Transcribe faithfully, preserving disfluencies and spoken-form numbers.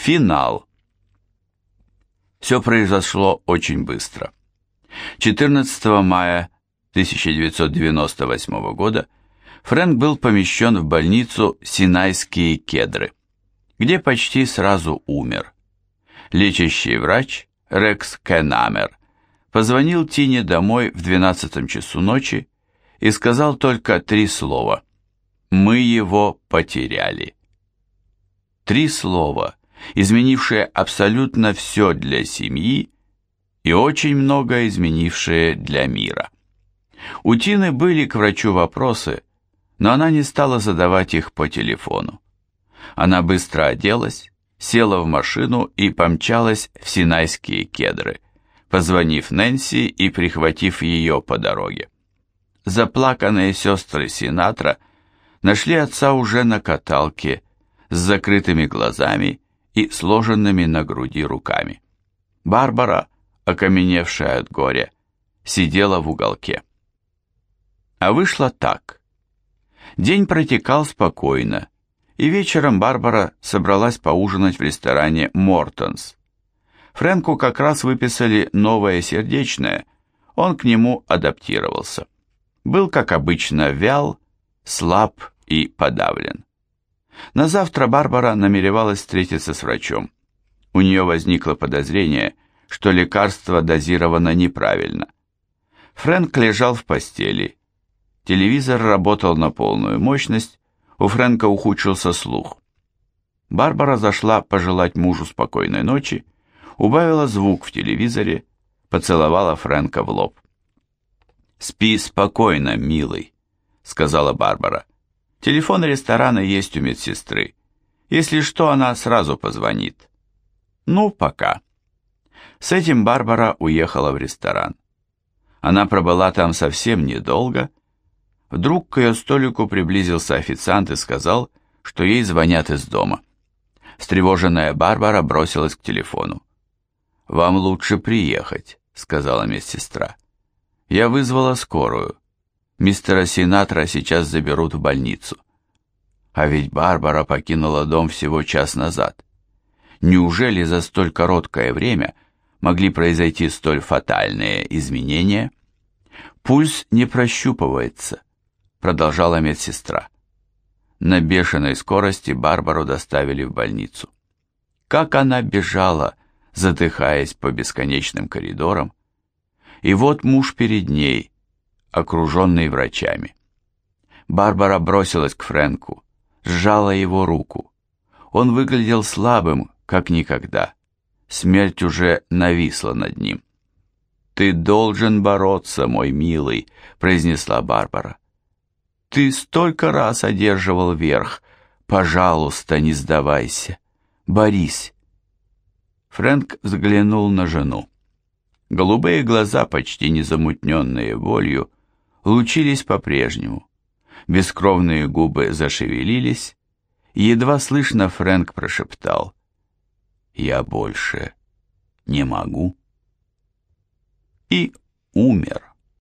Финал. Все произошло очень быстро. четырнадцатого мая тысяча девятьсот девяносто восьмого года Фрэнк был помещен в больницу Синайские Кедры, где почти сразу умер. Лечащий врач Рекс Кенамер позвонил Тине домой в двенадцатом часу ночи и сказал только три слова: «Мы его потеряли». Три слова, изменившие абсолютно все для семьи и очень многое изменившее для мира. У Тины были к врачу вопросы, но она не стала задавать их по телефону. Она быстро оделась, села в машину и помчалась в Синайские Кедры, позвонив Нэнси и прихватив ее по дороге. Заплаканные сестры Синатра нашли отца уже на каталке, с закрытыми глазами и сложенными на груди руками. Барбара, окаменевшая от горя, сидела в уголке. А вышло так. День протекал спокойно, и вечером Барбара собралась поужинать в ресторане «Мортонс». Фрэнку как раз выписали новое сердечное, он к нему адаптировался. Был, как обычно, вял, слаб и подавлен. На завтра Барбара намеревалась встретиться с врачом. У нее возникло подозрение, что лекарство дозировано неправильно. Фрэнк лежал в постели. Телевизор работал на полную мощность, у Фрэнка ухудшился слух. Барбара зашла пожелать мужу спокойной ночи, убавила звук в телевизоре, поцеловала Фрэнка в лоб. «Спи спокойно, милый», — сказала Барбара. «Телефон ресторана есть у медсестры. Если что, она сразу позвонит. Ну, пока». С этим Барбара уехала в ресторан. Она пробыла там совсем недолго. Вдруг к ее столику приблизился официант и сказал, что ей звонят из дома. Встревоженная Барбара бросилась к телефону. «Вам лучше приехать», — сказала медсестра. «Я вызвала скорую. Мистера Синатра сейчас заберут в больницу». А ведь Барбара покинула дом всего час назад. Неужели за столь короткое время могли произойти столь фатальные изменения? «Пульс не прощупывается», — продолжала медсестра. На бешеной скорости Барбару доставили в больницу. Как она бежала, задыхаясь по бесконечным коридорам. И вот муж перед ней, окруженный врачами. Барбара бросилась к Фрэнку, сжала его руку. Он выглядел слабым, как никогда. Смерть уже нависла над ним. «Ты должен бороться, мой милый», — произнесла Барбара. «Ты столько раз одерживал верх. Пожалуйста, не сдавайся. Борись». Фрэнк взглянул на жену. Голубые глаза, почти незамутненные болью, лучились по-прежнему. Бескровные губы зашевелились, и едва слышно Фрэнк прошептал: «Я больше не могу». И умер.